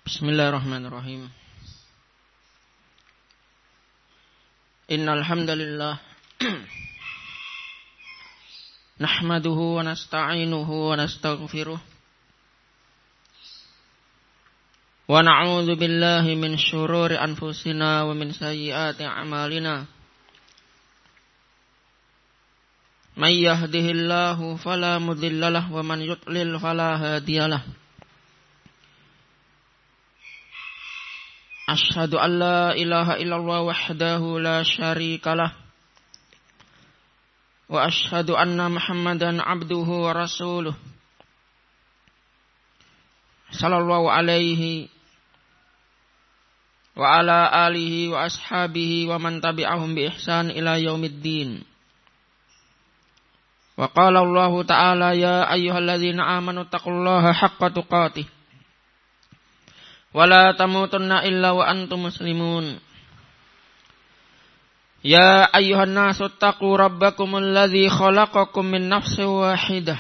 Bismillahirrahmanirrahim. Innal hamdalillah nahmaduhu wa nasta'inuhu wa nastaghfiruh wa na'udzu billahi min syururi anfusina wa min sayyiati a'malina. May yahdihillahu fala mudilla lahu wa man yudlil fala hadiyalah. Asyhadu an la ilaha illallah wahdahu la syarikalah wa asyhadu anna Muhammadan abduhu wa rasuluh sallallahu alaihi wa ala alihi wa ashabihi wa man tabi'ahum bi ihsan ila yaumiddin. Wa qala Allah ta'ala ya ayyuhalladzina amanu taqullaha haqqa tuqatih wala tamutunna illa wa antum muslimun. Ya ayyuhan nasu taqu rabbakumul ladzi khalaqakum min nafsin wahidah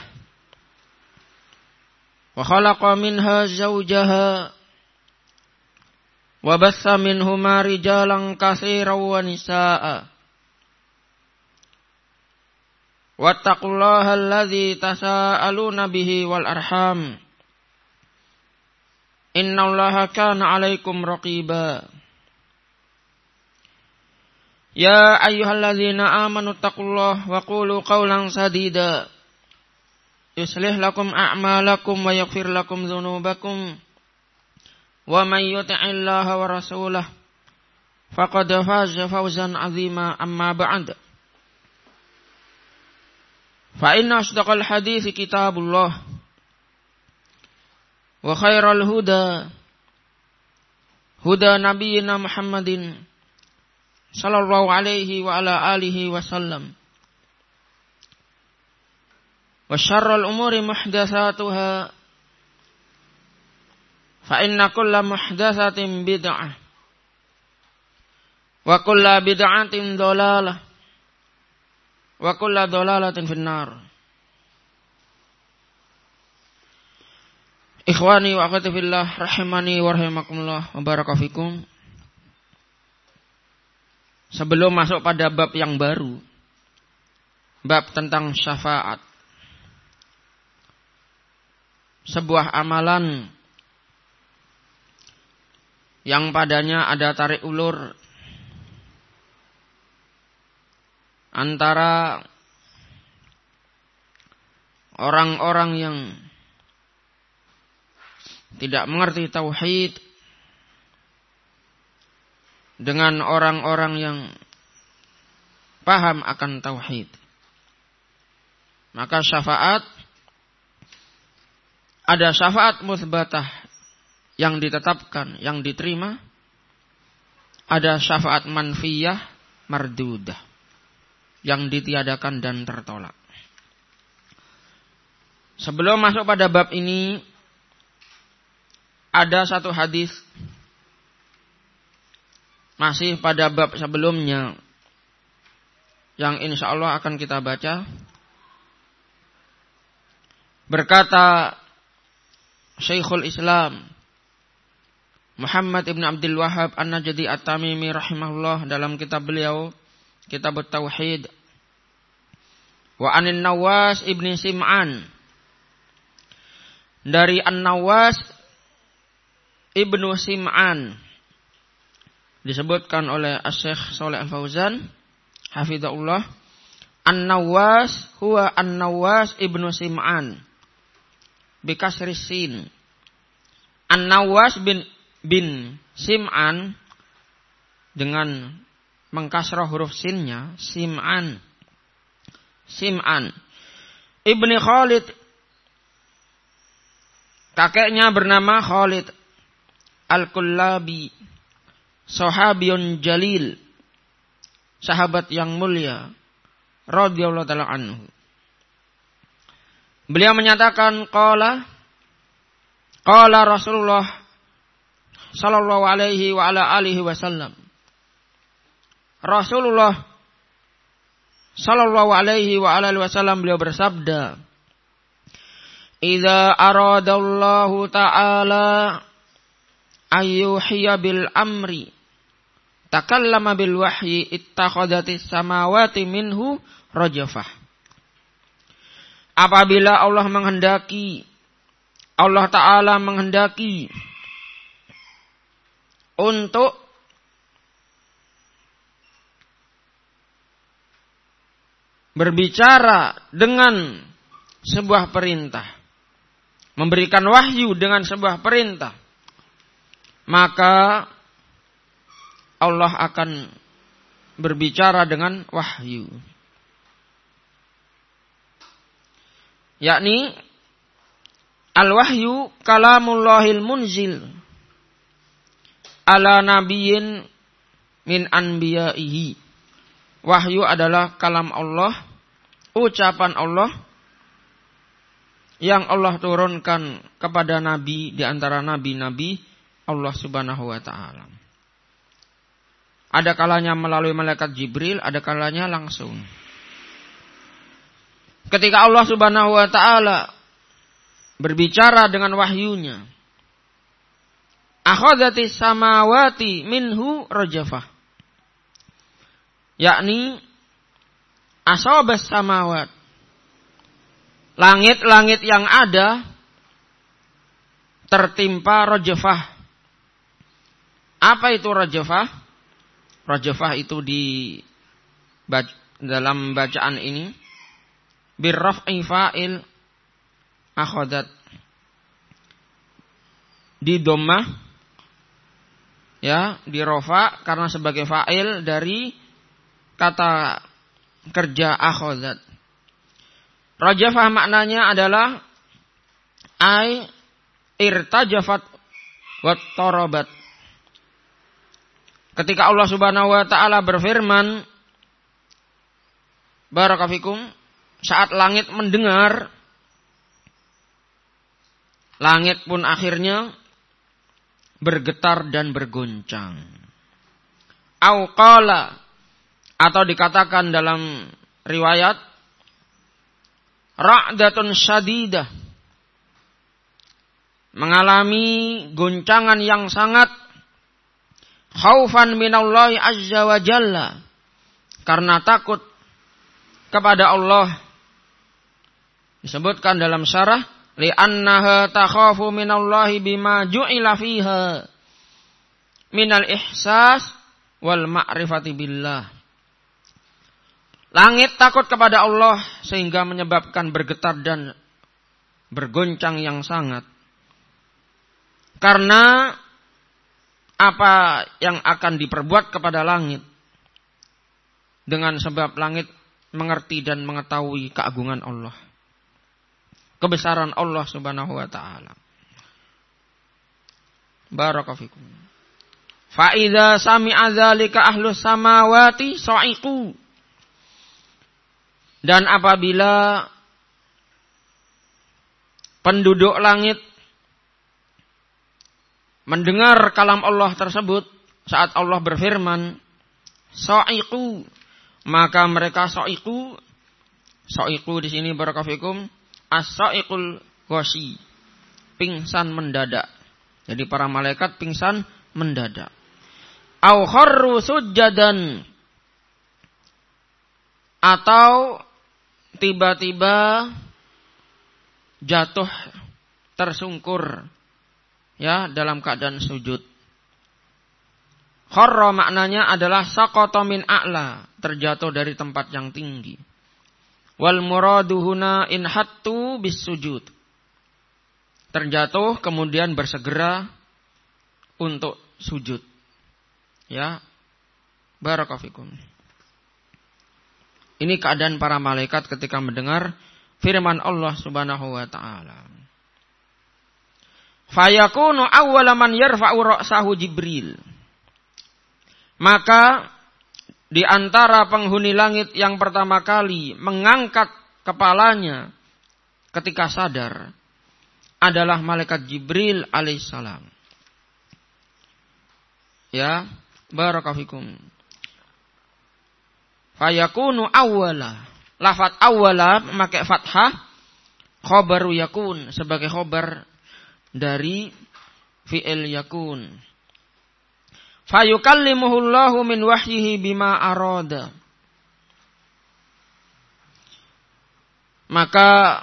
wa khalaqa minha zawjaha wa bassa minhuma rijalan katsiran wa nisaa'a. Wattaqullaha alladzi tasaaluna bihi wal arham. Innallaha kana 'alaikum raqiba. Ya ayyuhalladzina amanu taqullaha wa qulu qawlan sadida yuslih lakum a'malakum wa yaghfir lakum dzunubakum wa may yuti'illaha wa rasulahu faqad faza fawzan 'azima. Amma ba'd. Fa inna asdaqal hadithi kitabullah wa khairal huda nabiyyina Muhammadin sallallahu alaihi wa ala alihi wa sallam. Wa syarrul umuri muhdatsatuha fa inna kulla muhdatsatin bid'ah wa kulla bid'atin dhalalah wa kulla dhalalatin finnar. Ikhwani wa akhwati fillah rahimani wa rahimakumullah wa barakafikum. Sebelum masuk pada bab yang baru, bab tentang syafaat, sebuah amalan yang padanya ada tarik ulur antara orang-orang yang tidak mengerti tauhid dengan orang-orang yang paham akan tauhid. Maka syafaat, ada syafaat mutsbatah yang ditetapkan, yang diterima. Ada syafaat manfiyah mardudah yang ditiadakan dan tertolak. Sebelum masuk pada bab ini, ada satu hadis masih pada bab sebelumnya yang insya Allah akan kita baca. Berkata Syekhul Islam Muhammad ibn Abdul Wahhab An-Najdi At-Tamimi rahimahullah dalam kitab beliau, Kitab Tauhid, wa anin Nawas ibni Sim'an, dari An-Nawas ibnu Sim'an, disebutkan oleh Asy-Syaikh Shalih Al-Fauzan hafizahullah, An-Nawas huwa An-Nawas ibnu Sim'an bi kasri sin. An-Nawas bin Sim'an dengan mengkasrah huruf sinnya, Sim'an. Ibni Khalid, kakeknya bernama Khalid Al-Kullabi, sahabiyun jalil, sahabat yang mulia, radhiyallahu ta'ala anhu. Beliau menyatakan qala Rasulullah sallallahu alaihi wa ala alihi wasallam. Rasulullah sallallahu alaihi wa ala alihi wasallam beliau bersabda, "Idza aradallahu ta'ala ayyuhiya bil amri takallama bil wahyi ittakhadhatis samawati minhu rajafah. Apabila Allah Ta'ala menghendaki untuk berbicara dengan sebuah perintah, memberikan wahyu dengan sebuah perintah, maka Allah akan berbicara dengan wahyu. Yakni al-wahyu kalamullahil munzil ala nabiyyin min anbiya'ihi. Wahyu adalah kalam Allah, ucapan Allah yang Allah turunkan kepada nabi di antara nabi-nabi Allah Subhanahu wa taala. Ada kalanya melalui malaikat Jibril, ada kalanya langsung. Ketika Allah Subhanahu wa taala berbicara dengan wahyunya, akhadhatis samawati minhu rajafah. Yakni asabas samawat. Langit-langit yang ada tertimpa rajafah. Apa itu rajafah? Rajafah itu dalam bacaan ini birraf'i fa'il akhadhat, di dhammah, ya, di rafa karena sebagai fa'il dari kata kerja akhadhat. Rajafah maknanya adalah ai irtajafat wa tarabat. Ketika Allah Subhanahu wa taala berfirman, barakafikum, saat langit mendengar, langit pun akhirnya bergetar dan bergoncang. Au qala, atau dikatakan dalam riwayat ra'datun syadidah, mengalami goncangan yang sangat, khaufan minallahi azza wa jalla, karena takut kepada Allah. Disebutkan dalam syarah, li'annaha takhafu minallahi bima ju'ila fiha minal ihsas wal ma'rifati billah. Langit takut kepada Allah sehingga menyebabkan bergetar dan bergoncang yang sangat. Karena apa yang akan diperbuat kepada langit, dengan sebab langit mengerti dan mengetahui keagungan Allah, kebesaran Allah Subhanahu wa taala. Barakafikum. Fa idza sami'a dzalika ahlus samawati sa'iqu. Dan apabila penduduk langit mendengar kalam Allah tersebut saat Allah berfirman, sa'iqu, maka mereka sa'iqu. Sa'iqu di sini barakafikum as-sa'iqul ghashi, pingsan mendadak. Jadi para malaikat pingsan mendadak. Au kharru sujjadan, atau tiba-tiba jatuh tersungkur, ya, dalam keadaan sujud. Kharra maknanya adalah saqata min a'la, terjatuh dari tempat yang tinggi. Wal muradu huna in hattu bis sujud, terjatuh kemudian bersegera untuk sujud. Ya, barakafikum. Ini keadaan para malaikat ketika mendengar firman Allah Subhanahu wa taala. Fayakunu awwala man yarfa'u ra'sahu Jibril. Maka di antara penghuni langit yang pertama kali mengangkat kepalanya ketika sadar adalah malaikat Jibril alaihissalam. Ya, barakafikum. Fayakunu awwala. Lafaz awwala memakai fathah, khabaru yakun, sebagai khabar dari fi'il yakun. Fayukallimuhullahu min wahyihi bima arada. Maka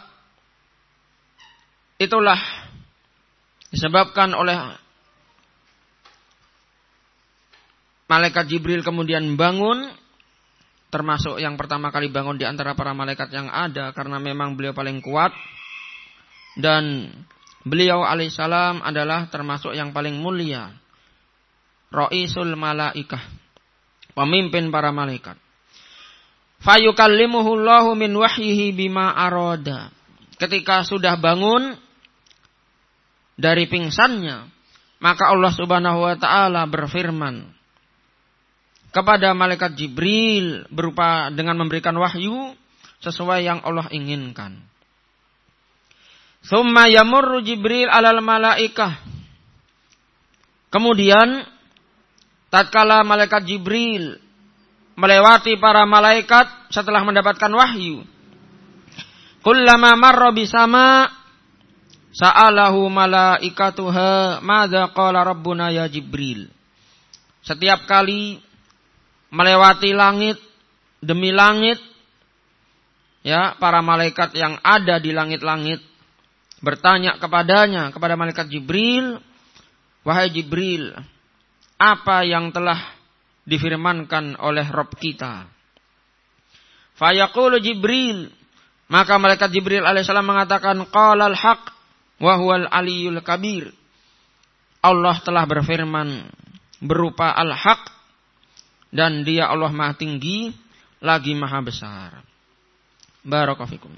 itulah disebabkan oleh malaikat Jibril kemudian bangun, termasuk yang pertama kali bangun di antara para malaikat yang ada, karena memang beliau paling kuat. Dan beliau alaihissalam adalah termasuk yang paling mulia, Ra'isul Malaikah, pemimpin para malaikat. Fayukallimuhullahu min wahyihi bima arada. Ketika sudah bangun dari pingsannya, maka Allah Subhanahu wa taala berfirman kepada malaikat Jibril berupa dengan memberikan wahyu sesuai yang Allah inginkan. Tsumma yamurru Jibril alal malaikah. Kemudian tatkala malaikat Jibril melewati para malaikat setelah mendapatkan wahyu, kullama marra bisama sa'alahu malaikatuha madza qala rabbuna ya Jibril. Setiap kali melewati langit demi langit, ya, para malaikat yang ada di langit-langit bertanya kepadanya, kepada malaikat Jibril, wahai Jibril, apa yang telah difirmankan oleh Rabb kita? Fayaqulu Jibril, maka malaikat Jibril alaihissalam mengatakan, qalal haq wa huwal aliyul kabir. Allah telah berfirman berupa al-haq, dan dia Allah maha tinggi lagi maha besar. Barakallahu fikum.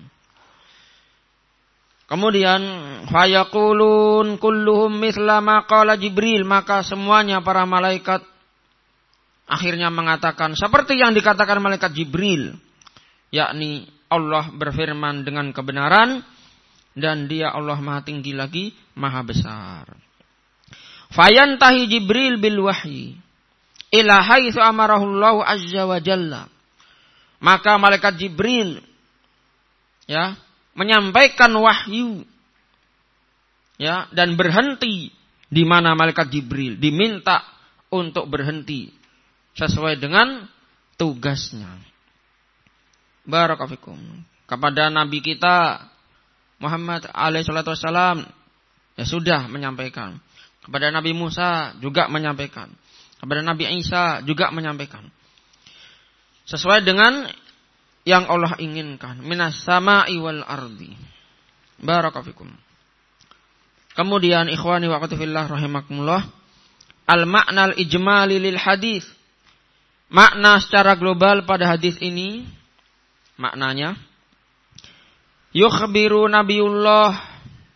Kemudian fayaqulun kulluhum mithla ma qala Jibril, maka semuanya para malaikat akhirnya mengatakan seperti yang dikatakan malaikat Jibril, yakni Allah berfirman dengan kebenaran dan dia Allah maha tinggi lagi maha besar. Fayantahi Jibril bil wahyi ila haitsu amarahullahu azza wa jalla. Maka malaikat Jibril, ya, menyampaikan wahyu, ya, dan berhenti di mana malaikat Jibril diminta untuk berhenti sesuai dengan tugasnya. Barakallahu fikum. Kepada Nabi kita Muhammad alaihi salatu wassalam, ya sudah menyampaikan. Kepada Nabi Musa juga menyampaikan. Kepada Nabi Isa juga menyampaikan. Sesuai dengan yang Allah inginkan. Minas sama'i wal ardi. Barakallahu fikum. Kemudian ikhwani wa akhwati fillah rahimakumullah. Al-ma'na al-ijmali lil hadis. Makna secara global pada hadis ini, maknanya, yukhbiru Nabiullah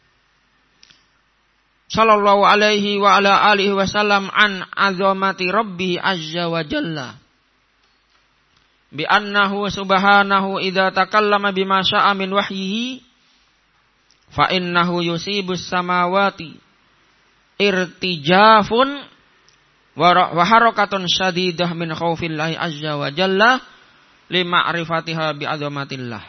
sallallahu alaihi wa ala alihi wasallam an azamati Rabbi azza wa jalla. Bi annahu subhanahu idza takallama bima syaa min wahyihi fa innahu yusibus samawati irtijafun wa harakatun syadidah min khaufillahi azza wa jalla li ma'rifatiha bi azamatillah.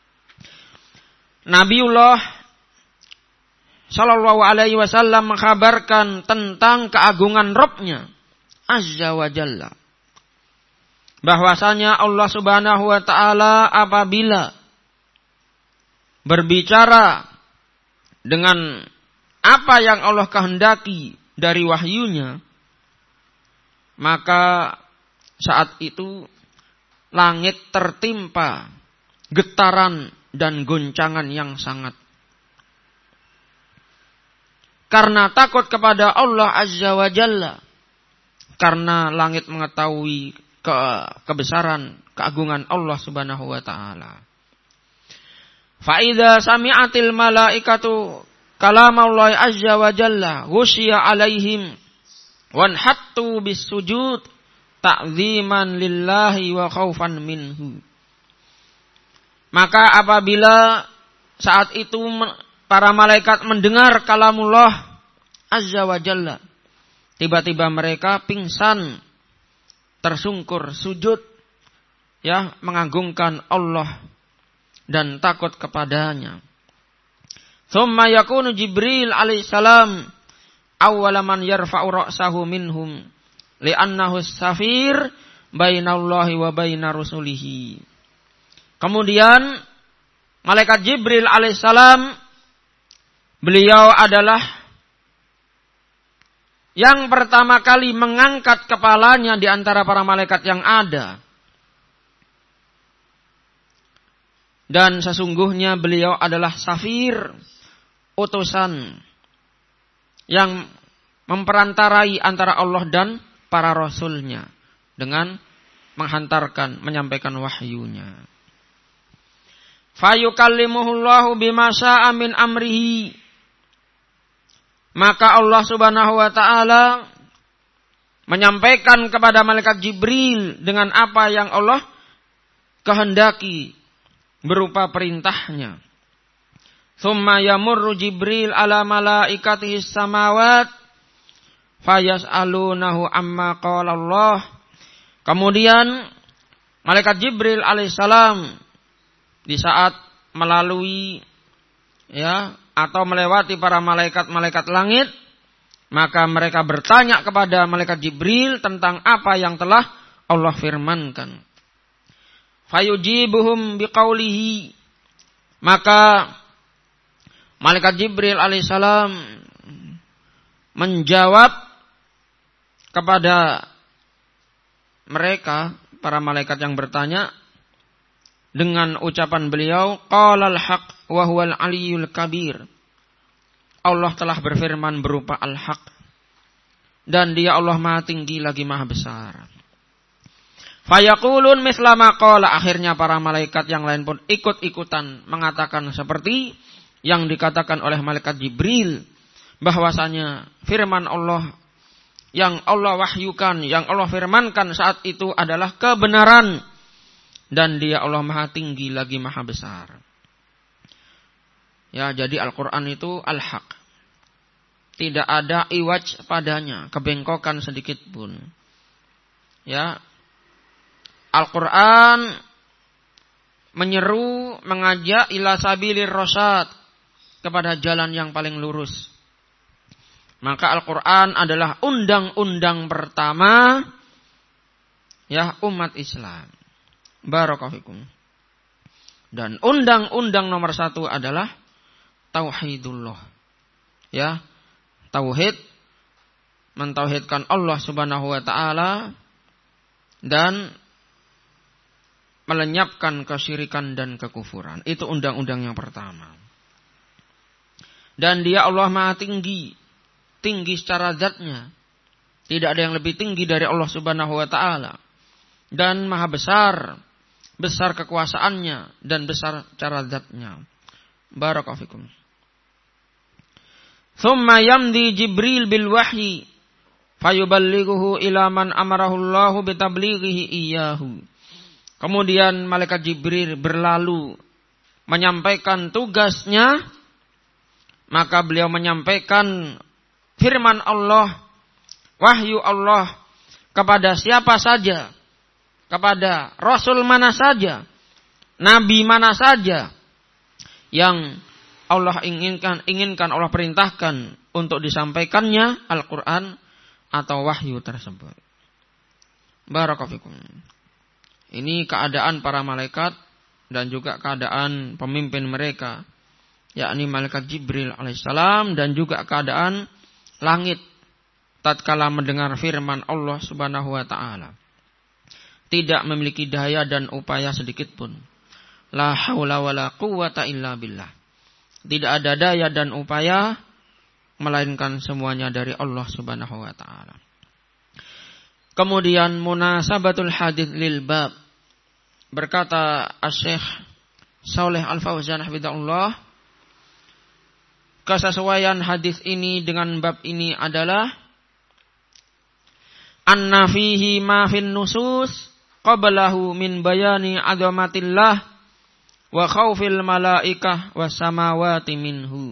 Nabiullah sallallahu alaihi wasallam mengkhabarkan tentang keagungan Rabb-Nya azza wa jalla, bahwasanya Allah Subhanahu wa taala apabila berbicara dengan apa yang Allah kehendaki dari wahyunya, maka saat itu langit tertimpa getaran dan goncangan yang sangat. Karena takut kepada Allah azza wa jalla, karena langit mengetahui kebesaran, keagungan Allah Subhanahu wa taala. Fa idza sami'atil malaikatu kalamallahi azza wa jalla ghusyiya alaihim wanhattu bisujud ta'ziman lillahi wa khaufan minhu. Maka apabila saat itu para malaikat mendengar kalamullah azza wa jalla, tiba-tiba mereka pingsan, tersungkur sujud, ya, mengagungkan Allah dan takut kepadanya. Tsumma yakunu Jibril alaihissalam awwala man yarfa'u ra'sahu minhum li'annahu as-safir bainallahi wa baina rusulihi. Kemudian malaikat Jibril alaihissalam, beliau adalah yang pertama kali mengangkat kepalanya di antara para malaikat yang ada. Dan sesungguhnya beliau adalah safir, utusan yang memperantarai antara Allah dan para rasulnya dengan menghantarkan, menyampaikan wahyunya. Fayukallimuhullahu bima syaa min amrihi. Maka Allah Subhanahu wa taala menyampaikan kepada malaikat Jibril dengan apa yang Allah kehendaki berupa perintahnya. Tsumma yamurru Jibril ala malaikatihi samawat fayas'alunahu amma qala Allah. Kemudian malaikat Jibril alaihissalam di saat melalui atau melewati para malaikat-malaikat langit, maka mereka bertanya kepada malaikat Jibril tentang apa yang telah Allah firmankan. Fayujibuhum biqaulihi. Maka malaikat Jibril alaihissalam menjawab kepada mereka, para malaikat yang bertanya, dengan ucapan beliau, qalal haq wa huwal aliyyul kabir. Allah telah berfirman berupa al-haq, dan dia Allah maha tinggi lagi maha besar. Fayaqulun misla ma qala. Akhirnya para malaikat yang lain pun ikut-ikutan mengatakan seperti yang dikatakan oleh malaikat Jibril, bahwasanya firman Allah yang Allah wahyukan, yang Allah firmankan saat itu adalah kebenaran, dan dia Allah maha tinggi lagi maha besar. Ya, jadi Al-Quran itu al-haq. Tidak ada iwaj padanya, kebengkokan sedikit pun. Ya, Al-Quran menyeru, mengajak ila sabilir rasyad, kepada jalan yang paling lurus. Maka Al-Quran adalah undang-undang pertama umat Islam. Barakallahu. Dan undang-undang nomor 1 adalah tauhidullah. Tauhid, mentauhidkan Allah Subhanahu wa taala dan melenyapkan kesyirikan dan kekufuran. Itu undang-undang yang pertama. Dan dia Allah maha tinggi. Tinggi secara zatnya. Tidak ada yang lebih tinggi dari Allah Subhanahu wa ta'ala. Dan maha besar. Besar kekuasaannya. Dan besar secara zatnya. Barakallahu fikum. Thumma yamdi Jibril bil wahyi. Fayuballighuhu ila man amarahullahu bitablighihi iyyahu. Kemudian malaikat Jibril berlalu menyampaikan tugasnya. Maka beliau menyampaikan firman Allah, wahyu Allah kepada siapa saja, kepada Rasul mana saja, Nabi mana saja yang Allah inginkan Allah perintahkan untuk disampaikannya Al-Quran atau wahyu tersebut. Barakallahu fikum. Ini keadaan para malaikat dan juga keadaan pemimpin mereka, yakni malaikat Jibril alaihissalam, dan juga keadaan langit tatkala mendengar firman Allah Subhanahu wa taala. Tidak memiliki daya dan upaya sedikit pun. La haula wala quwwata illa billah. Tidak ada daya dan upaya melainkan semuanya dari Allah Subhanahu wa taala. Kemudian munasabatul hadits lil bab. Berkata Asy-Syaikh Shalih Al-Fauzan hafizahullah, kesesuaian hadis ini dengan bab ini adalah anna fihi ma fin nusus qablahu min bayani azamatillah wa khaufil malaikah was samawati minhu.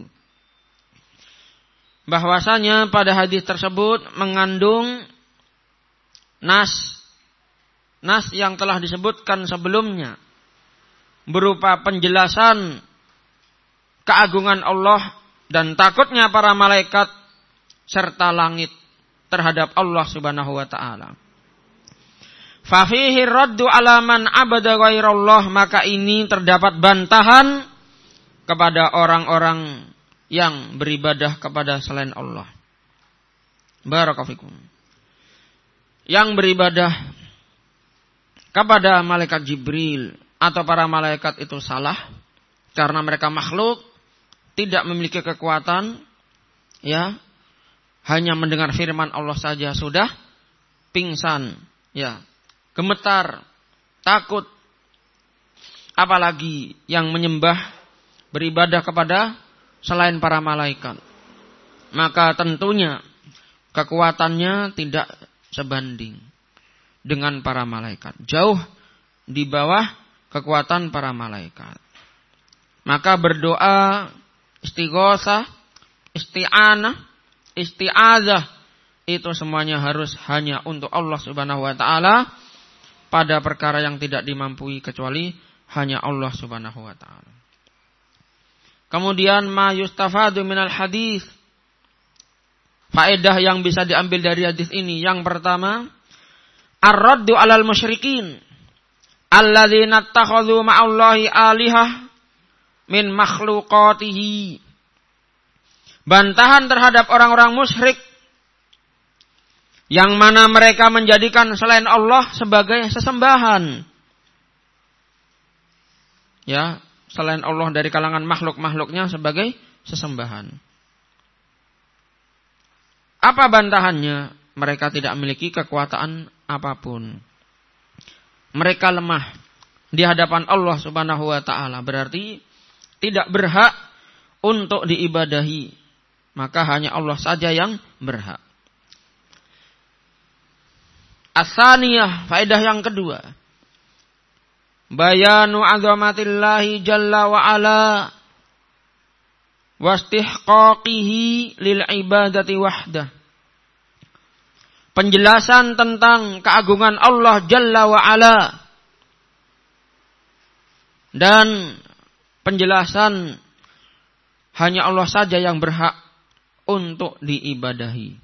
Bahwasanya pada hadis tersebut mengandung nas yang telah disebutkan sebelumnya berupa penjelasan keagungan Allah dan takutnya para malaikat serta langit terhadap Allah Subhanahu wa taala. Fa fihi raddu ala man abada ghairallah, maka ini terdapat bantahan kepada orang-orang yang beribadah kepada selain Allah. Barakallahu fikum. Yang beribadah kepada malaikat Jibril atau para malaikat itu salah karena mereka makhluk, tidak memiliki kekuatan, ya, hanya mendengar firman Allah saja sudah pingsan, ya, gemetar, takut. Apalagi yang menyembah, beribadah kepada selain para malaikat. Maka tentunya kekuatannya tidak sebanding dengan para malaikat. Jauh di bawah kekuatan para malaikat. Maka berdoa, istighosah, isti'anah, isti'adzah, itu semuanya harus hanya untuk Allah Subhanahu wa taala pada perkara yang tidak dimampui kecuali hanya Allah Subhanahu wa taala. Kemudian ma yustafadu minal hadis. Faedah yang bisa diambil dari hadis ini, yang pertama, ar-raddu 'alal musyrikin alladzina ittakhadhu ma'allahi alihah min makhluqatihi. Bantahan terhadap orang-orang musyrik yang mana mereka menjadikan selain Allah sebagai sesembahan. Ya, selain Allah dari kalangan makhluk-makhluknya sebagai sesembahan. Apa bantahannya? Mereka tidak memiliki kekuatan apapun. Mereka lemah di hadapan Allah Subhanahu wa taala, berarti tidak berhak untuk diibadahi. Maka hanya Allah saja yang berhak. As-saniyah, faedah yang kedua. Bayanu azamatillahi jalla wa ala wastihqaqihi lil ibadati wahdah. Penjelasan tentang keagungan Allah Jalla wa ala dan penjelasan hanya Allah saja yang berhak untuk diibadahi.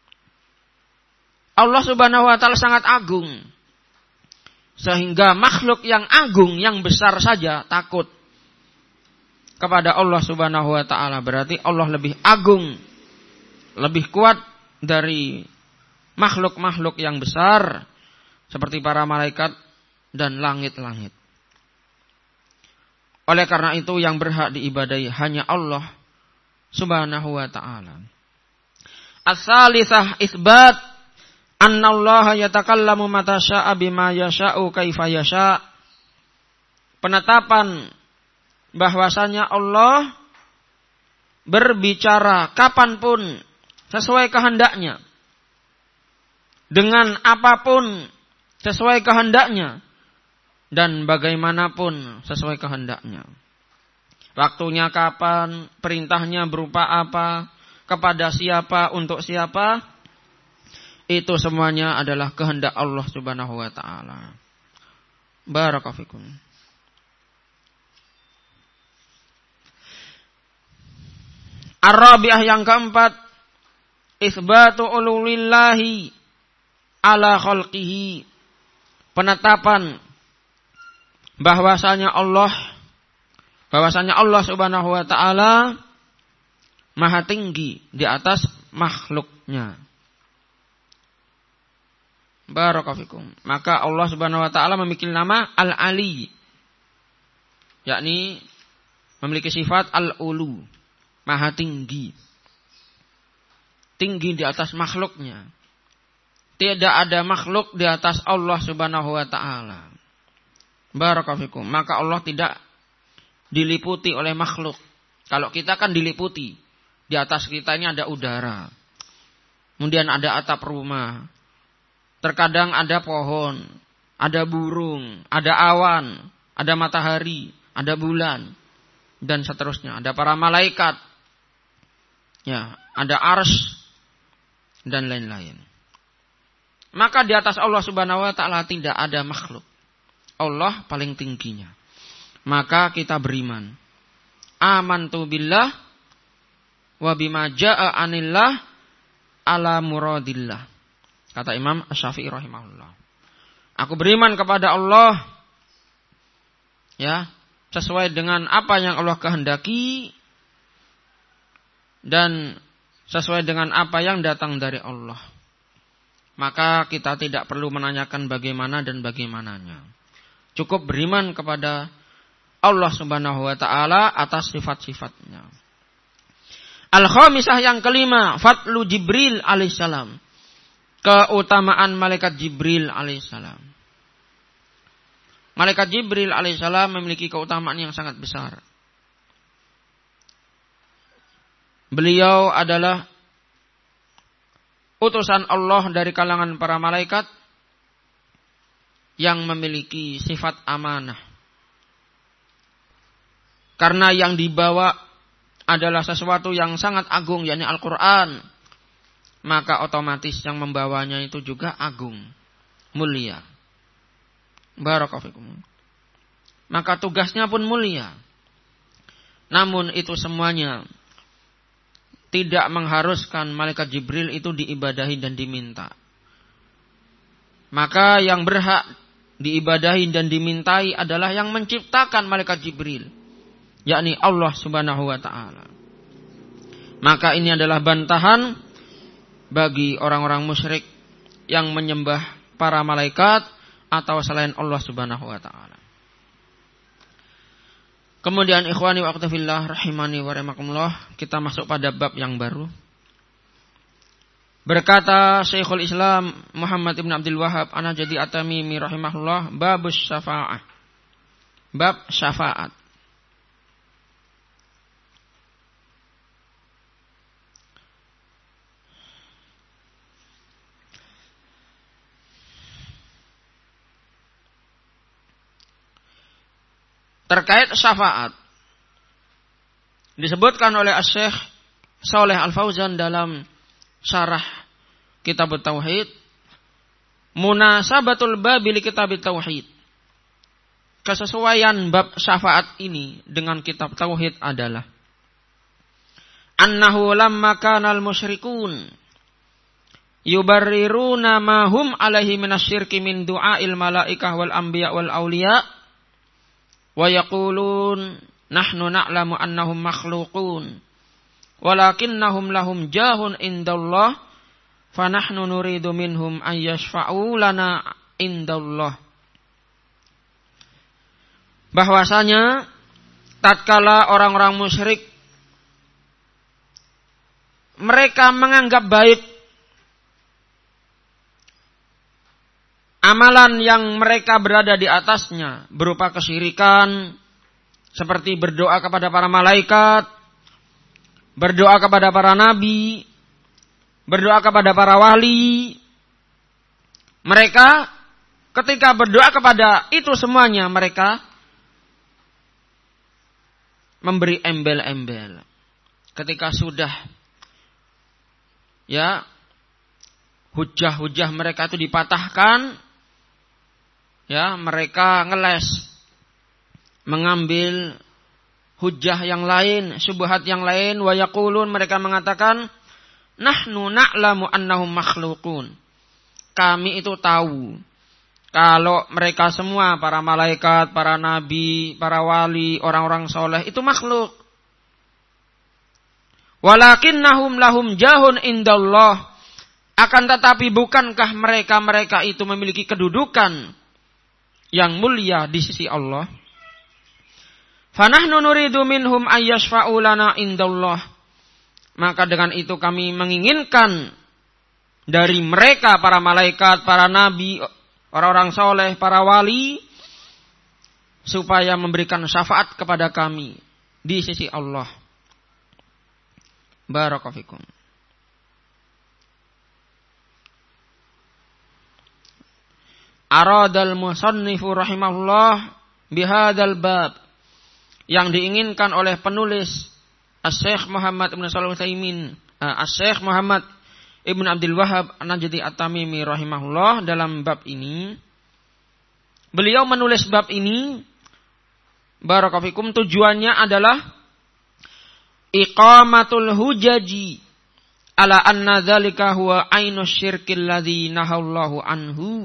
Allah Subhanahu wa taala sangat agung sehingga makhluk yang agung, yang besar saja takut kepada Allah Subhanahu wa taala. Berarti Allah lebih agung, lebih kuat dari makhluk-makhluk yang besar seperti para malaikat dan langit-langit. Oleh karena itu yang berhak diibadahi hanya Allah Subhanahu wa taala. As-salisah isbat annallaha yatakallamu mata syaa bima yasha'u kaifa yasha'. Penetapan bahwasanya Allah berbicara kapanpun sesuai kehendaknya, dengan apapun sesuai kehendaknya, dan bagaimanapun sesuai kehendaknya. Waktunya kapan, perintahnya berupa apa, kepada siapa, untuk siapa, itu semuanya adalah kehendak Allah Subhanahu wa taala. Barakallahu fikum. Ar-rabi'ah, yang keempat, isbatu ululillahi ala khalqihi. Penetapan bahwasanya Allah Subhanahu wa taala maha tinggi di atas makhluknya. Barakallahu fikum. Maka Allah Subhanahu wa taala memiliki nama Al-Ali, yakni memiliki sifat Al-Ulu, maha tinggi. Tinggi di atas makhluknya. Tidak ada makhluk di atas Allah Subhanahu wa taala. Barakallahu fikum. Maka Allah tidak diliputi oleh makhluk. Kalau kita kan diliputi. Di atas kita ini ada udara. Kemudian ada atap rumah. Terkadang ada pohon, ada burung, ada awan, ada matahari, ada bulan, dan seterusnya. Ada para malaikat. Ya, ada arsy dan lain-lain. Maka di atas Allah Subhanahu wa taala tidak ada makhluk. Allah paling tingginya. Maka kita beriman. Amantu billah wa bima jaa'a anillah ala muradillah. Kata Imam Asy-Syafi'i rahimahullah. Aku beriman kepada Allah ya, sesuai dengan apa yang Allah kehendaki dan sesuai dengan apa yang datang dari Allah. Maka kita tidak perlu menanyakan bagaimana dan bagaimananya. Cukup beriman kepada Allah Subhanahu wa taala atas sifat-sifatnya. Al-khamisah yang kelima, fadlu Jibril alaihissalam. Keutamaan malaikat Jibril alaihissalam. Malaikat Jibril alaihissalam memiliki keutamaan yang sangat besar. Beliau adalah utusan Allah dari kalangan para malaikat yang memiliki sifat amanah. Karena yang dibawa adalah sesuatu yang sangat agung, yakni Al-Quran. Maka otomatis yang membawanya itu juga agung, mulia. Barakallahu fikum. Maka tugasnya pun mulia. Namun itu semuanya tidak mengharuskan malaikat Jibril itu diibadahi dan diminta. Maka yang berhak diibadahi dan dimintai adalah yang menciptakan malaikat Jibril, yakni Allah Subhanahu wa taala. Maka ini adalah bantahan bagi orang-orang musyrik yang menyembah para malaikat atau selain Allah Subhanahu wa taala. Kemudian ikhwani wa akhwati fillah rahimani wa rahimakumullah, kita masuk pada bab yang baru. Berkata Syekhul Islam Muhammad ibn Abdul Wahhab An-Najdi At-Tamimi rahimahullah, babus syafa'ah. Bab syafaat. Terkait syafaat, disebutkan oleh Asy-Syaikh Shalih Al-Fauzan dalam syarah Kitab Tauhid, munasabatul babi li Kitab Tauhid. Kesesuaian bab syafaat ini dengan kitab Tauhid adalah annahu lamma kanal musyrikun yubarriruna ma hum alaihi minasyirki min du'ail malaikah wal anbiya wal auliya wa yaqulun nahnu na'lamu annahum makhluqun walakinnahum lahum jahun indallah fa nahnu nuridu minhum an yashfa'u lana indallah. Bahwasanya tatkala orang-orang musyrik mereka menganggap baik amalan yang mereka berada di atasnya berupa kesyirikan, seperti berdoa kepada para malaikat, berdoa kepada para nabi, berdoa kepada para wali. Mereka ketika berdoa kepada itu semuanya mereka memberi embel-embel. Ketika sudah ya hujah-hujah mereka itu dipatahkan, ya, mereka ngeles, mengambil hujah yang lain, syubhat yang lain, wa yaqulun, mereka mengatakan, nahnu na'lamu annahum makhluqun. Kami itu tahu kalau mereka semua, para malaikat, para nabi, para wali, orang-orang soleh itu makhluk. Walakinnahum lahum jahun indallah. Akan tetapi bukankah mereka itu memiliki kedudukan yang mulia di sisi Allah? Fanahnu nuridu minhum ayyashfa'u lana indallah. Maka dengan itu kami menginginkan dari mereka, para malaikat, para nabi, orang-orang soleh, para wali, supaya memberikan syafaat kepada kami di sisi Allah. Barakallahu fikum. Aradal musannifu rahimahullah bihadzal bab, yang diinginkan oleh penulis Asy-Syaikh Muhammad ibn Shalih Al-Utsaimin, Asy-Syaikh Muhammad ibn Abdul Wahhab An-Najdi At-Tamimi rahimahullah dalam bab ini. Beliau menulis bab ini, barakallahu fikum, tujuannya adalah iqamatul hujaji ala anna dzalika huwa ainus syirkil ladzi nahallahu anhu.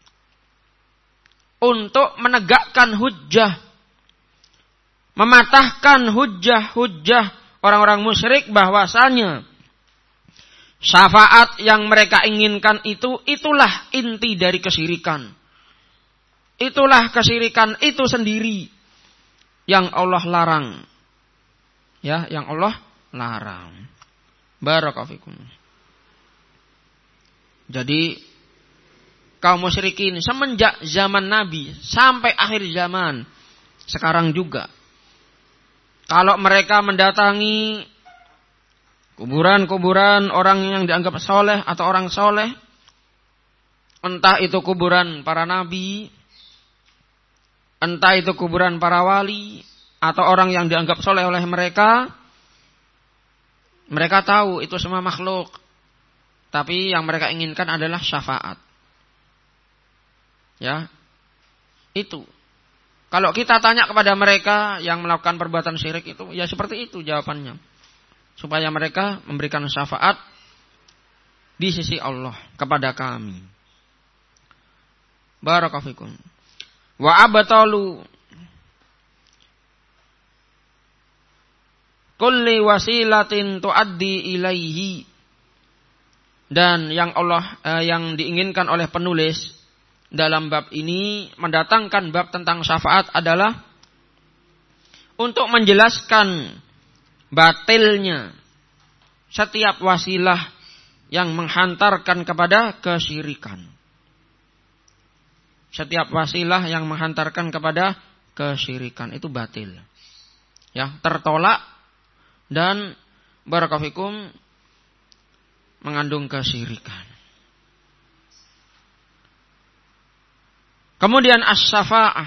Untuk menegakkan hujjah, mematahkan hujjah-hujjah orang-orang musyrik bahwasanya syafaat yang mereka inginkan itulah inti dari kesyirikan. Itulah kesyirikan itu sendiri yang Allah larang. Ya, yang Allah larang. Barakallahu fikum. Jadi kaum musyrikin semenjak zaman Nabi sampai akhir zaman sekarang juga, kalau mereka mendatangi kuburan-kuburan orang yang dianggap soleh atau orang soleh, entah itu kuburan para nabi, entah itu kuburan para wali, atau orang yang dianggap soleh oleh mereka, mereka tahu itu semua makhluk, tapi yang mereka inginkan adalah syafaat. Ya, itu. Kalau kita tanya kepada mereka yang melakukan perbuatan syirik itu, ya seperti itu jawabannya. Supaya mereka memberikan syafaat di sisi Allah kepada kami. Barakallahu fikum. Wa abtalu kulli wasilatin tuaddi ilaihi. Dan yang yang diinginkan oleh penulis dalam bab ini, mendatangkan bab tentang syafaat adalah untuk menjelaskan batilnya setiap wasilah yang menghantarkan kepada kesyirikan. Setiap wasilah yang menghantarkan kepada kesyirikan itu batil. Ya, tertolak dan barakallahu fikum mengandung kesyirikan. Kemudian as-syafa'ah.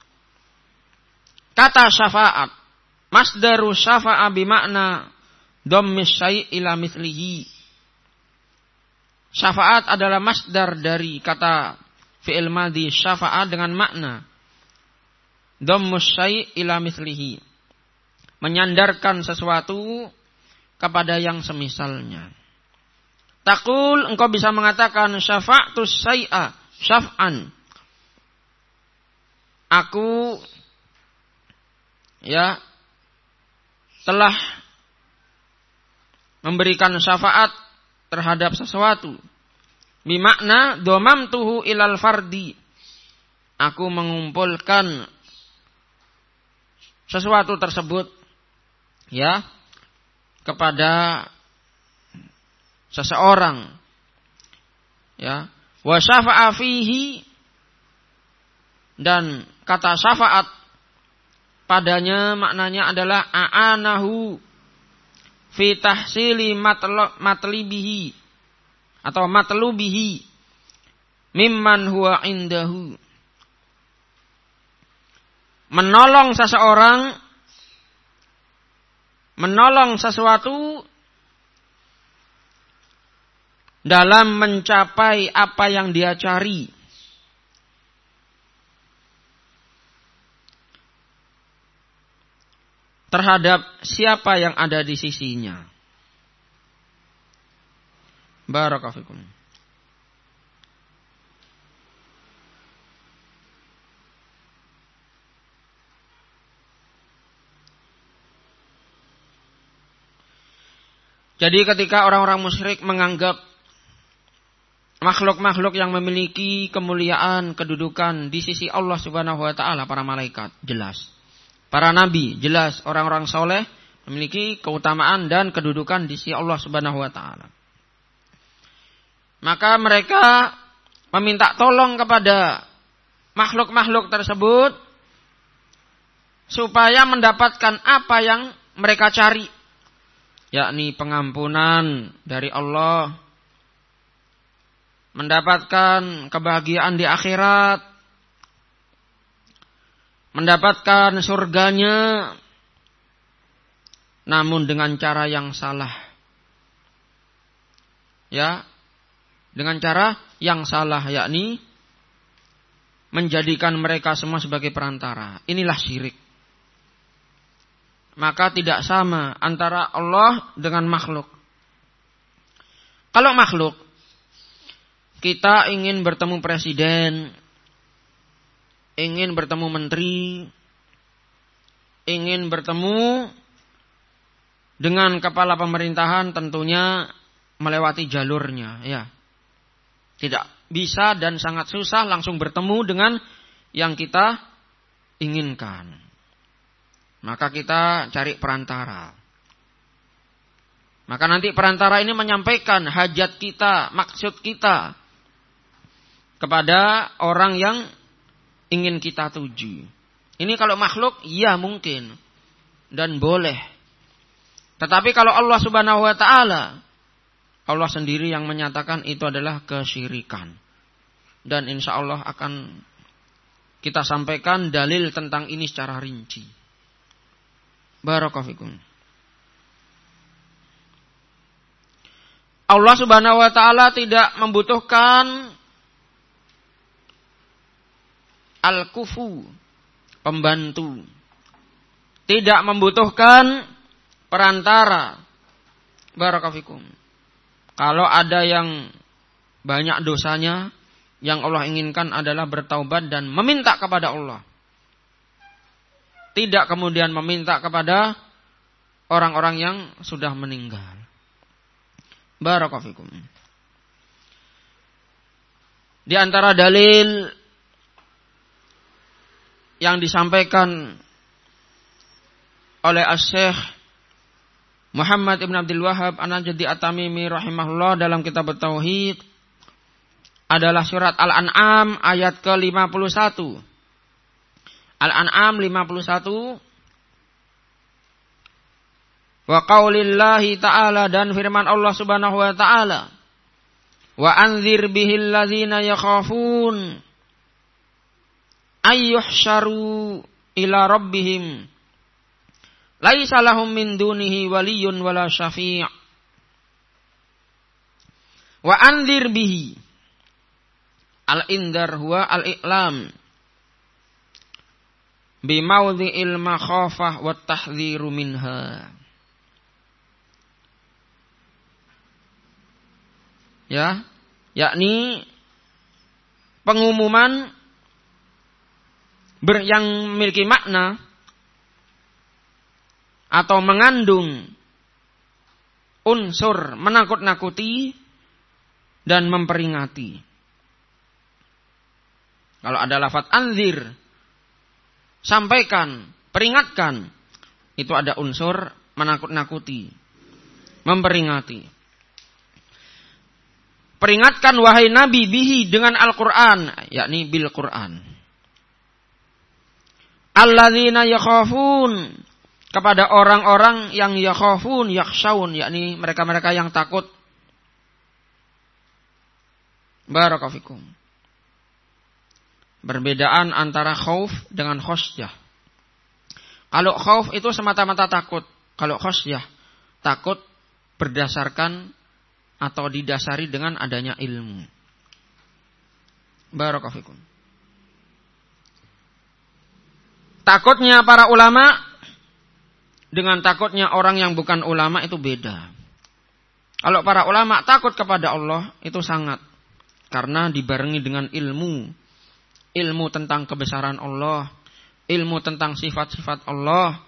Kata syafaat, masdaru syafa'a bimakna dhammis syai' ila mithlihi. Syafaat adalah masdar dari kata fi'il madhi syafa'a dengan makna dhammus syai' ila mithlihi. Menyandarkan sesuatu kepada yang semisalnya. Taqul, engkau bisa mengatakan syafa'tus syai'a syaf'an. Aku telah memberikan syafaat terhadap sesuatu. Bimakna dhamamtuhu ilal fardi. Aku mengumpulkan sesuatu tersebut kepada seseorang. Wa syafa'a fihi, dan kata syafaat padanya maknanya adalah a'anahu fi tahsili matlibihi atau matlubihi mimman huwa indahu. Menolong seseorang, menolong sesuatu dalam mencapai apa yang dia cari. Terhadap siapa yang ada di sisinya. Barakallahu fikum. Jadi ketika orang-orang musyrik menganggap makhluk-makhluk yang memiliki kemuliaan, kedudukan di sisi Allah Subhanahu wa taala, para malaikat, jelas. Para nabi, jelas orang-orang soleh memiliki keutamaan dan kedudukan di sisi Allah Subhanahu wa taala. Maka mereka meminta tolong kepada makhluk-makhluk tersebut supaya mendapatkan apa yang mereka cari, yakni pengampunan dari Allah, mendapatkan kebahagiaan di akhirat, mendapatkan surganya, namun dengan cara yang salah. Dengan cara yang salah, yakni menjadikan mereka semua sebagai perantara. Inilah syirik. Maka tidak sama antara Allah dengan makhluk. Kalau makhluk, kita ingin bertemu presiden, ingin bertemu menteri, ingin bertemu dengan kepala pemerintahan, tentunya melewati jalurnya, ya. Tidak bisa dan sangat susah langsung bertemu dengan yang kita inginkan. Maka kita cari perantara. Maka nanti perantara ini menyampaikan hajat kita, maksud kita kepada orang yang ingin kita tuju. Ini kalau makhluk, iya mungkin dan boleh. Tetapi kalau Allah Subhanahu wa taala, Allah sendiri yang menyatakan itu adalah kesyirikan. Dan insya Allah akan kita sampaikan dalil tentang ini secara rinci. Barakallahu fikum. Allah Subhanahu wa taala tidak membutuhkan al-kufu, pembantu. Tidak membutuhkan perantara. Barakallahu fikum. Kalau ada yang banyak dosanya, yang Allah inginkan adalah bertaubat dan meminta kepada Allah. Tidak kemudian meminta kepada orang-orang yang sudah meninggal. Barakallahu fikum. Di antara dalil yang disampaikan oleh Asy-Syaikh Muhammad ibn Abdul Wahhab An-Najdi At-Tamimi rahimahullah dalam kitab Tauhid adalah surat Al-An'am ayat ke-51. Al-An'am 51. Wa qaulillahi ta'ala, dan firman Allah Subhanahu wa ta'ala, wa anzir bihil ladzina yakhafun ayyuhsyaru ila rabbihim laisa lahum min dunihi waliyyun wala syafi'. Wa anzir bihi, al-indar huwa al-i'lam bi mawdhi'il makhafah wat tahdhiru minha. Ya, yakni pengumuman yang memiliki makna atau mengandung unsur menakut-nakuti dan memperingati. Kalau ada lafaz anzir, sampaikan, peringatkan, itu ada unsur menakut-nakuti, memperingati. Peringatkan wahai Nabi bihi dengan Al-Quran, yakni bil Quran. Alladzina yakhafun, kepada orang-orang yang yakhafun, yakhshawun, yakni mereka-mereka yang takut. Barakallahu fikum. Perbedaan antara khauf dengan khosyah. Kalau khauf itu semata-mata takut. Kalau khosyah, takut berdasarkan atau didasari dengan adanya ilmu. Barakallahu fikum. Takutnya para ulama dengan takutnya orang yang bukan ulama itu beda. Kalau para ulama takut kepada Allah itu sangat, karena dibarengi dengan ilmu. Ilmu tentang kebesaran Allah, ilmu tentang sifat-sifat Allah.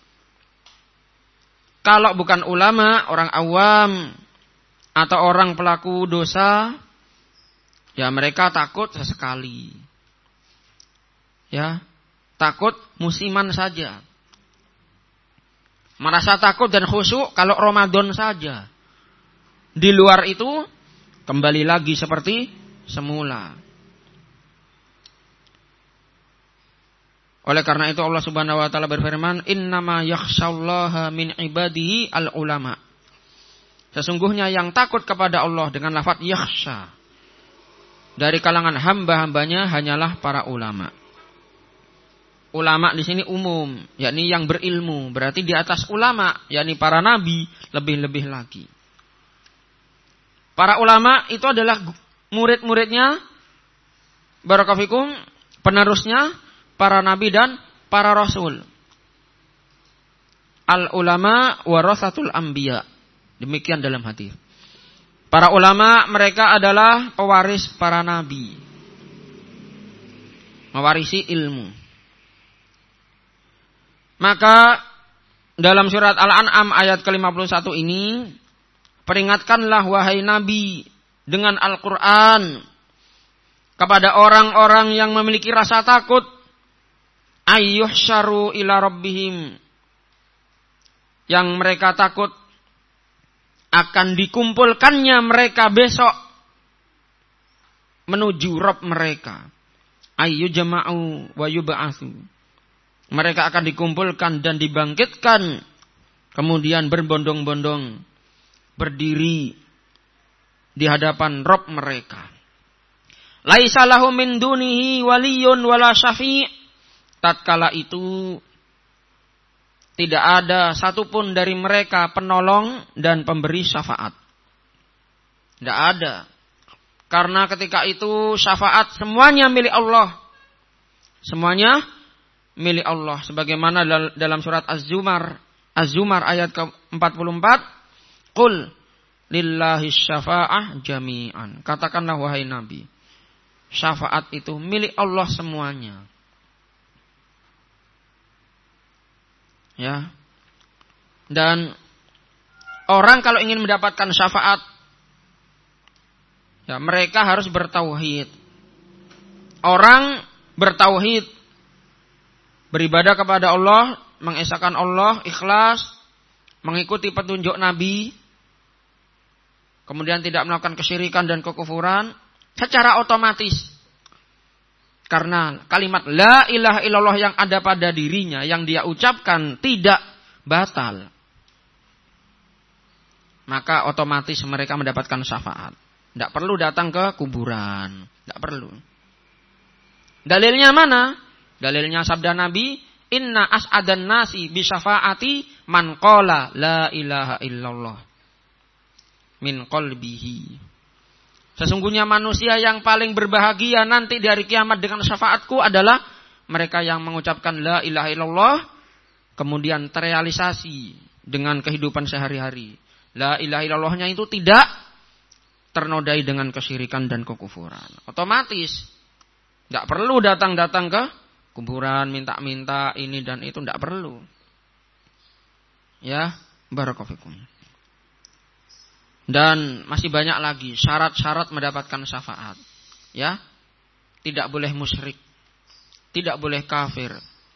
Kalau bukan ulama, orang awam atau orang pelaku dosa, ya mereka takut sesekali. Ya, takut musiman saja. Merasa takut dan khusyuk kalau Ramadan saja. Di luar itu kembali lagi seperti semula. Oleh karena itu Allah Subhanahu wa taala berfirman, "Innama yakhsyallaha min ibadihi al-ulama." Sesungguhnya yang takut kepada Allah dengan lafaz yakhsha dari kalangan hamba-hambanya hanyalah para ulama. Ulama di sini umum, yakni yang berilmu, berarti di atas ulama, yakni para nabi, lebih-lebih lagi. Para ulama itu adalah murid-muridnya, barakallahu fikum, penerusnya para nabi dan para rasul. Al ulama warasatul anbiya. Demikian dalam hadis. Para ulama mereka adalah pewaris para nabi. Mewarisi ilmu. Maka dalam surat Al-An'am ayat ke-51 ini, peringatkanlah wahai Nabi dengan Al-Quran kepada orang-orang yang memiliki rasa takut, ayyuhsyaru ila rabbihim, yang mereka takut akan dikumpulkannya mereka besok menuju Rabb mereka. Ayyujma'u wa yub'atsu. Mereka akan dikumpulkan dan dibangkitkan, kemudian berbondong-bondong berdiri di hadapan Rabb mereka. Laisa lahu min dunihi waliyyun wala syafi'. Tatkala itu tidak ada satupun dari mereka penolong dan pemberi syafaat. Tidak ada. Karena ketika itu syafaat semuanya milik Allah. Semuanya milik Allah. Sebagaimana dalam surat Az-Zumar ayat ke-44. Qul lillahi syafa'ah jami'an. Katakanlah wahai Nabi, syafaat itu milik Allah semuanya. Ya. Dan orang kalau ingin mendapatkan syafaat, ya mereka harus bertauhid. Orang bertauhid, beribadah kepada Allah, mengesahkan Allah, ikhlas, mengikuti petunjuk Nabi, kemudian tidak melakukan kesyirikan dan kekufuran, secara otomatis. Karena kalimat la ilaha illallah yang ada pada dirinya, yang dia ucapkan tidak batal, maka otomatis mereka mendapatkan syafaat. Tidak perlu datang ke kuburan. Tidak perlu. Dalilnya mana? Dalilnya sabda Nabi, inna as'adan nasi bisyafaati man qala la ilaha illallah min qalbihi. Sesungguhnya manusia yang paling berbahagia nanti di hari kiamat dengan syafaatku adalah mereka yang mengucapkan la ilaha illallah, kemudian terrealisasi dengan kehidupan sehari-hari. La ilaha illallahnya itu tidak ternodai dengan kesyirikan dan kekufuran. Otomatis tidak perlu datang-datang ke kuburan, minta-minta ini dan itu, tidak perlu. Ya, barakallahu fikum. Dan masih banyak lagi syarat-syarat mendapatkan syafaat. Ya, tidak boleh musyrik, tidak boleh kafir.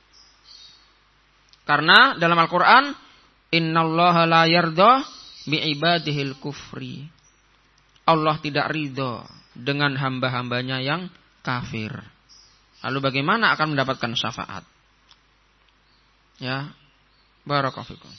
Karena dalam Al-Quran, innallaha la yarda bi'ibadihil kufri. Allah tidak ridho dengan hamba-hambanya yang kafir. Lalu bagaimana akan mendapatkan syafaat? Ya, barakallahu fikum.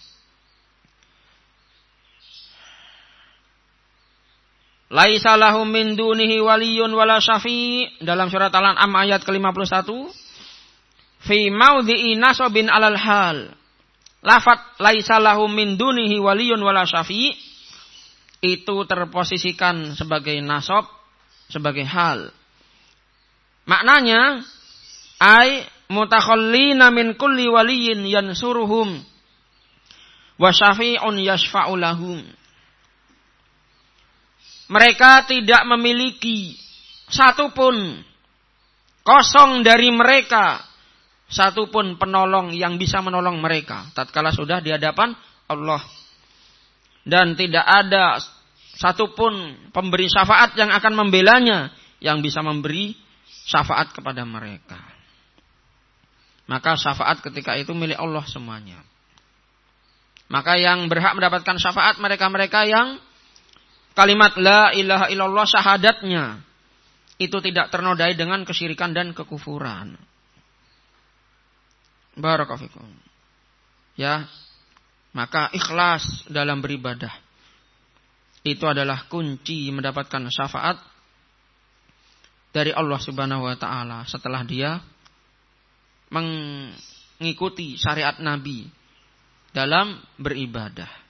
Laisa lahum min dunihi waliyyun wala syafi', dalam surat Al-An'am ayat ke-51. Fi maudhi'i nasabin 'alal hal. Lafaz laisa lahum min dunihi waliyyun wala syafi' itu terposisikan sebagai nasab, sebagai hal. Maknanya ay mutakhallina min kulli waliyyin yansuruhum wa syafi'un yashfa'u lahum. Mereka tidak memiliki satupun, kosong dari mereka satupun penolong yang bisa menolong mereka tatkala sudah di hadapan Allah. Dan tidak ada satupun pemberi syafaat yang akan membelanya, yang bisa memberi syafaat kepada mereka. Maka syafaat ketika itu milik Allah semuanya. Maka yang berhak mendapatkan syafaat mereka-mereka yang kalimat la ilaha illallah syahadatnya itu tidak ternodai dengan kesyirikan dan kekufuran. Barakallahu fikum. Ya, maka ikhlas dalam beribadah itu adalah kunci mendapatkan syafaat dari Allah Subhanahu wa taala setelah dia mengikuti syariat Nabi dalam beribadah.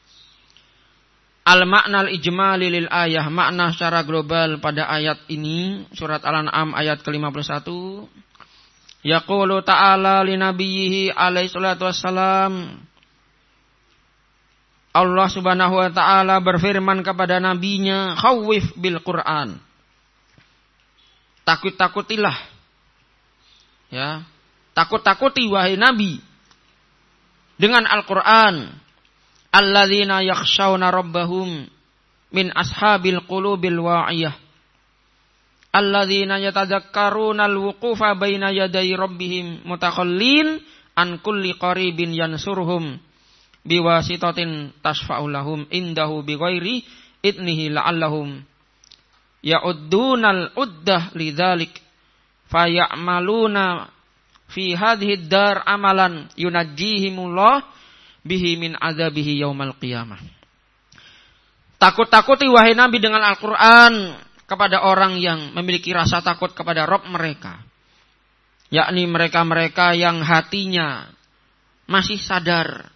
Al-makna al-ijmali lil ayah, makna secara global pada ayat ini, surat Al-An'am ayat ke-51. Yaqulu ta'ala li nabiyhi alaihi salatu wassalam, Allah Subhanahu wa taala berfirman kepada nabinya, khawif bil Quran. Takut-takutilah. Ya. Takut-takuti wahai nabi dengan Al-Qur'an. Alladzina yakhshawna rabbahum min ashabil qulubil wa'iyah. Alladzina yatadzakkaruna al-wuqufa baina yaday rabbihim mutakhallin an kulli qaribin yansurhum biwasitatin tasfa'u lahum indahu bighairi idnihi la'allahum ya'uddunal uddah lidzalik faya'maluna fi hadhihi dar amalan yunajjihimullah bihi min adzabihi yaumal qiyamah. Takut-takuti wahai Nabi dengan Al-Qur'an kepada orang yang memiliki rasa takut kepada Rabb mereka, yakni mereka-mereka yang hatinya masih sadar,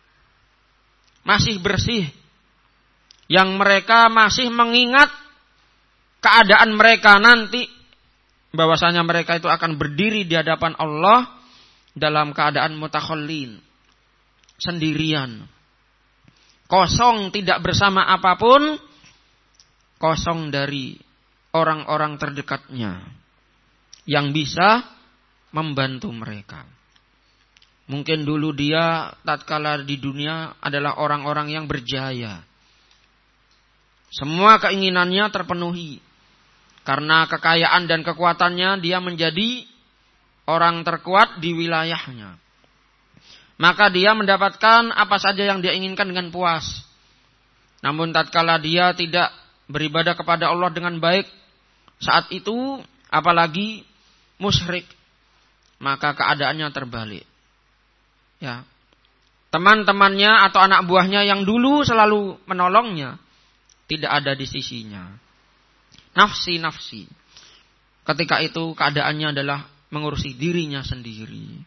masih bersih, yang mereka masih mengingat keadaan mereka nanti, bahwasanya mereka itu akan berdiri di hadapan Allah dalam keadaan mutakhallin, sendirian, kosong, tidak bersama apapun, kosong dari orang-orang terdekatnya yang bisa membantu mereka. Mungkin dulu dia tatkala di dunia adalah orang-orang yang berjaya. Semua keinginannya terpenuhi. Karena kekayaan dan kekuatannya dia menjadi orang terkuat di wilayahnya. Maka dia mendapatkan apa saja yang dia inginkan dengan puas. Namun tatkala dia tidak beribadah kepada Allah dengan baik saat itu, apalagi musyrik, maka keadaannya terbalik. Ya, teman-temannya atau anak buahnya yang dulu selalu menolongnya tidak ada di sisinya. Nafsi. Ketika itu keadaannya adalah mengurusi dirinya sendiri.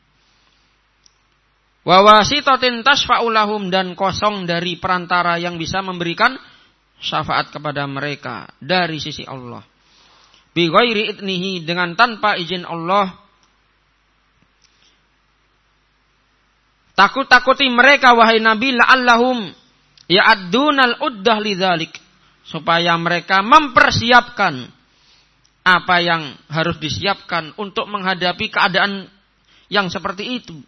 Wa wasitatin tasfa'u lahum, dan kosong dari perantara yang bisa memberikan syafaat kepada mereka dari sisi Allah. Bi ghairi idnihi, dengan tanpa izin Allah. Takut-takuti mereka wahai Nabi, la'allahum ya'addunal uddah lidzalik, supaya mereka mempersiapkan apa yang harus disiapkan untuk menghadapi keadaan yang seperti itu.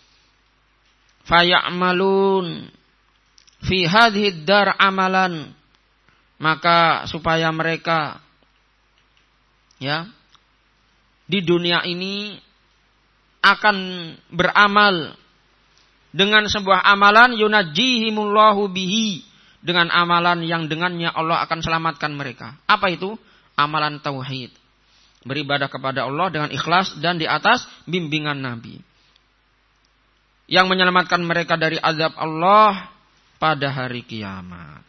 Faya'malun fi hadhihi dar amalan, maka supaya mereka ya di dunia ini akan beramal dengan sebuah amalan yunajjihimullahu bihi, dengan amalan yang dengannya Allah akan selamatkan mereka. Apa itu? Amalan tauhid. Beribadah kepada Allah dengan ikhlas dan di atas bimbingan Nabi. Yang menyelamatkan mereka dari azab Allah pada hari kiamat.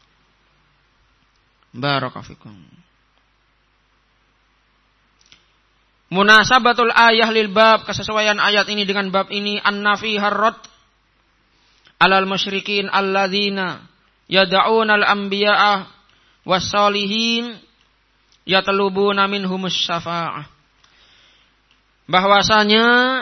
Barakafikum. Munasabatul ayah lil bab, kesesuaian ayat ini dengan bab ini, an-nafi harrad alal musyrikin alladzina yad'una al-anbiya'a was-salihin yatlubuna minhumus syafa'ah. Bahwasanya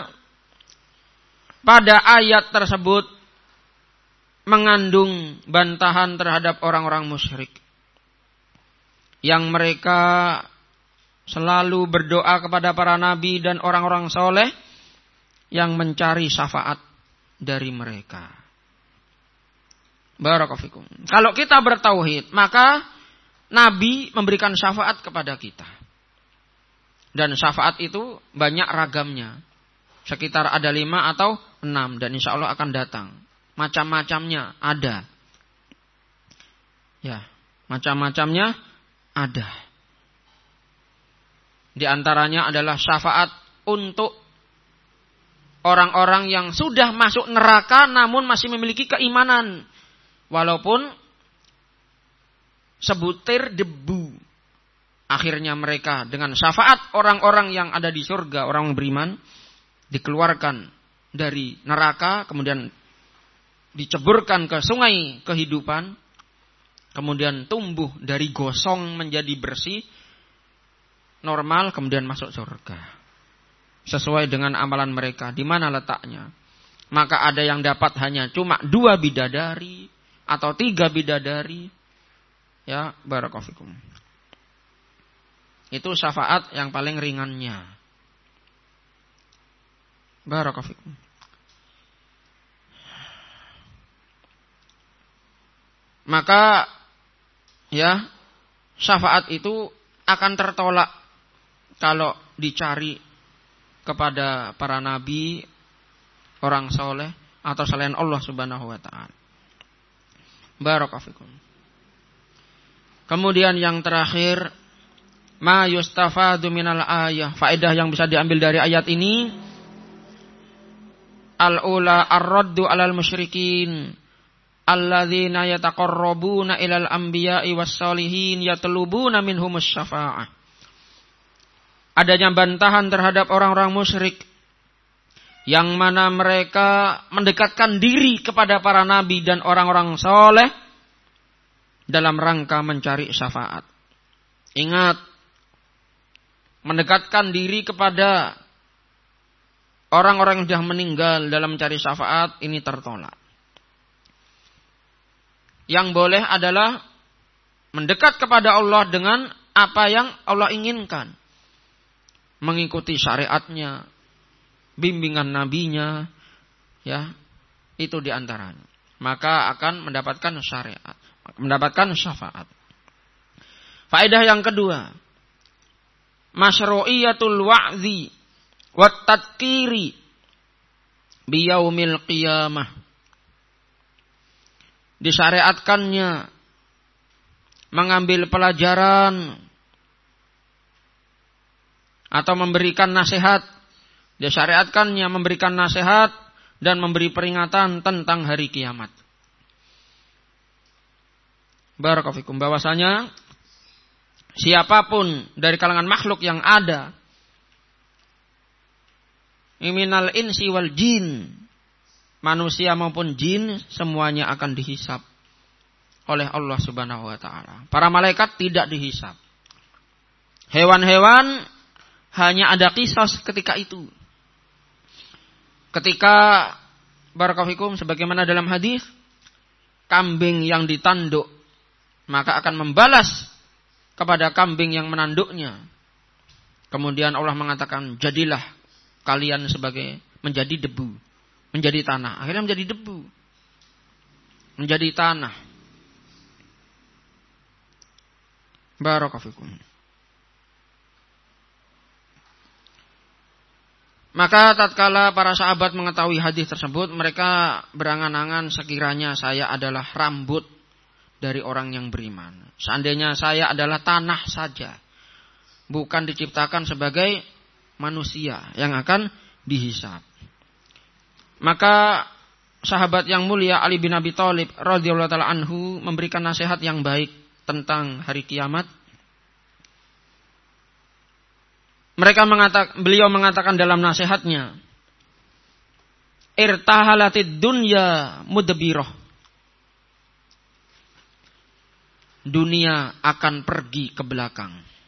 pada ayat tersebut mengandung bantahan terhadap orang-orang musyrik yang mereka selalu berdoa kepada para nabi dan orang-orang soleh yang mencari syafaat dari mereka. Barakafikum. Kalau kita bertauhid, maka Nabi memberikan syafaat kepada kita. Dan syafaat itu banyak ragamnya. Sekitar ada 5 atau 6. Dan insya Allah akan datang. Macam-macamnya ada. Ya, macam-macamnya ada. Di antaranya adalah syafaat untuk orang-orang yang sudah masuk neraka namun masih memiliki keimanan. Walaupun sebutir debu. Akhirnya mereka dengan syafaat orang-orang yang ada di surga, orang beriman, dikeluarkan dari neraka, kemudian diceburkan ke sungai kehidupan, kemudian tumbuh dari gosong menjadi bersih, normal, kemudian masuk surga. Sesuai dengan amalan mereka. Di mana letaknya? Maka ada yang dapat hanya cuma 2 bidadari, atau 3 bidadari. Ya, barakallahu fikum. Itu syafaat yang paling ringannya. Barakallahu fikum. Maka ya, syafaat itu akan tertolak kalau dicari kepada para nabi, orang soleh, atau selain Allah Subhanahu wa ta'ala. Barakallahu fikum. Kemudian yang terakhir, ma yustafadu minal ayah. Faedah yang bisa diambil dari ayat ini, al-ula ar-raddu alal musyrikin alladzina yataqarrabuna ilal anbiya'i was-sholihin yatlubuna minhumus syafa'ah. Adanya bantahan terhadap orang-orang musyrik yang mana mereka mendekatkan diri kepada para nabi dan orang-orang soleh dalam rangka mencari syafaat. Ingat, mendekatkan diri kepada orang-orang yang sudah meninggal dalam mencari syafaat ini tertolak. Yang boleh adalah mendekat kepada Allah dengan apa yang Allah inginkan. Mengikuti syariatnya, bimbingan nabinya, ya, itu diantaranya. Maka akan mendapatkan syariat, mendapatkan syafaat. Faedah yang kedua, masyru'iyatul wa'zi wat tadhkiri biyaumil qiyamah. Disyariatkannya mengambil pelajaran atau memberikan nasihat. Disyariatkannya memberikan nasihat dan memberi peringatan tentang hari kiamat. Barakallahu fikum. Bahwasanya siapapun dari kalangan makhluk yang ada, minal insi wal jin, manusia maupun jin, semuanya akan dihisab oleh Allah Subhanahu wa ta'ala. Para malaikat tidak dihisab. Hewan-hewan hanya ada qisas ketika itu. Ketika barakallahu fikum, sebagaimana dalam hadis, kambing yang ditanduk maka akan membalas kepada kambing yang menanduknya. Kemudian Allah mengatakan, jadilah kalian sebagai menjadi debu, menjadi tanah. Akhirnya menjadi debu, menjadi tanah. Barakallahu fikum. Maka tatkala para sahabat mengetahui hadis tersebut, mereka berangan-angan, sekiranya saya adalah rambut dari orang yang beriman. Seandainya saya adalah tanah saja, bukan diciptakan sebagai manusia yang akan dihisab. Maka sahabat yang mulia Ali bin Abi Thalib radhiyallahu taala anhu memberikan nasihat yang baik tentang hari kiamat. Beliau mengatakan dalam nasihatnya, irtahalatid dunya mudbirah. Dunia akan pergi ke belakang.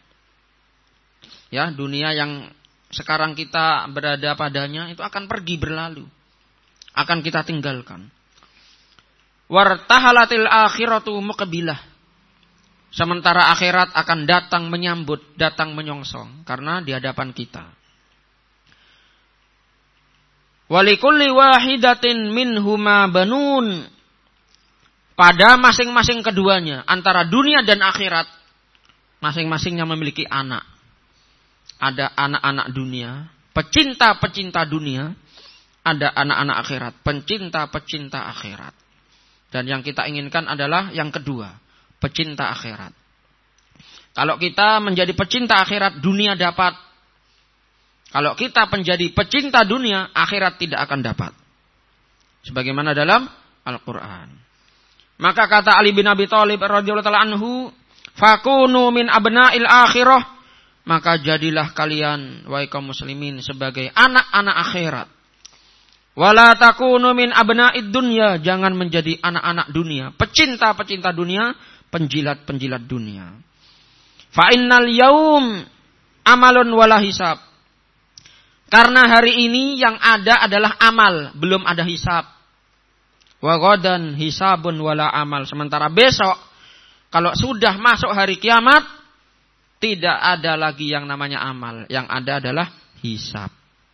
Ya, dunia yang sekarang kita berada padanya itu akan pergi berlalu. Akan kita tinggalkan. Wartahalatil akhiratu muqbilah. Sementara akhirat akan datang menyambut, datang menyongsong. Karena di hadapan kita. Walikulli wahidatin minhuma banun. Pada masing-masing keduanya, antara dunia dan akhirat, masing-masingnya memiliki anak. Ada anak-anak dunia, pecinta-pecinta dunia. Ada anak-anak akhirat, pencinta-pecinta akhirat. Dan yang kita inginkan adalah yang kedua, pecinta akhirat. Kalau kita menjadi pecinta akhirat, dunia dapat. Kalau kita menjadi pecinta dunia, akhirat tidak akan dapat. Sebagaimana dalam Al-Quran. Maka kata Ali bin Abi Thalib radhiyallahu taala anhu, fakunu min abna'il akhirah, maka jadilah kalian wahai kaum muslimin sebagai anak-anak akhirat. Wala takunu min abna'id dunya, jangan menjadi anak-anak dunia, pecinta-pecinta dunia, penjilat-penjilat dunia. Fa innal yaum amalun wala hisab. Karena hari ini yang ada adalah amal, belum ada hisab. Wa ghadan hisabun wala amal. Sementara besok kalau sudah masuk hari kiamat tidak ada lagi yang namanya amal, yang ada adalah hisab.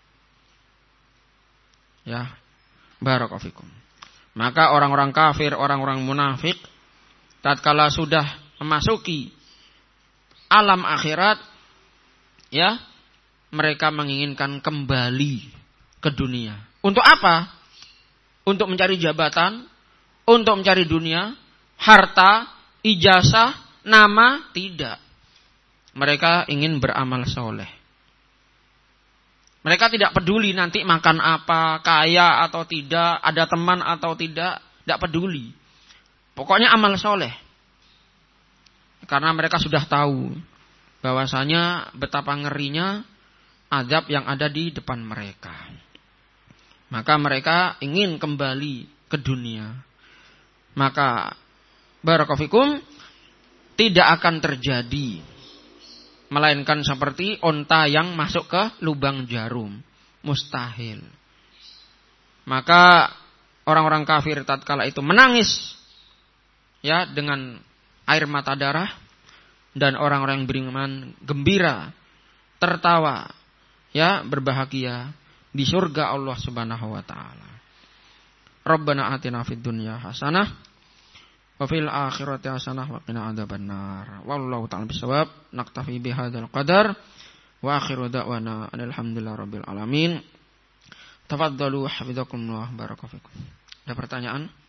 Ya, barakallahu fikum. Maka orang-orang kafir, orang-orang munafik tatkala sudah memasuki alam akhirat, ya, mereka menginginkan kembali ke dunia. Untuk apa? Untuk mencari jabatan, untuk mencari dunia, harta, ijazah, nama, tidak. Mereka ingin beramal soleh. Mereka tidak peduli nanti makan apa, kaya atau tidak, ada teman atau tidak peduli. Pokoknya amal soleh. Karena mereka sudah tahu bahwasanya betapa ngerinya azab yang ada di depan mereka. Maka mereka ingin kembali ke dunia. Maka barakallahu fikum, tidak akan terjadi melainkan seperti onta yang masuk ke lubang jarum. Mustahil. Maka orang-orang kafir tatkala itu menangis, ya, dengan air mata darah, dan orang-orang yang beriman gembira, tertawa, ya, berbahagia di surga Allah Subhanahu wa taala. Rabbana atina fid dunya hasanah wa fil akhirati hasanah wa qina adzabannar. Wallahu ta'ala bisawab. Naktafi bihadzal qadar wa akhiru da'wana alhamdulillahi rabbil alamin. Tafaddalu hafizakumullah barakallahu fikum. Ada pertanyaan?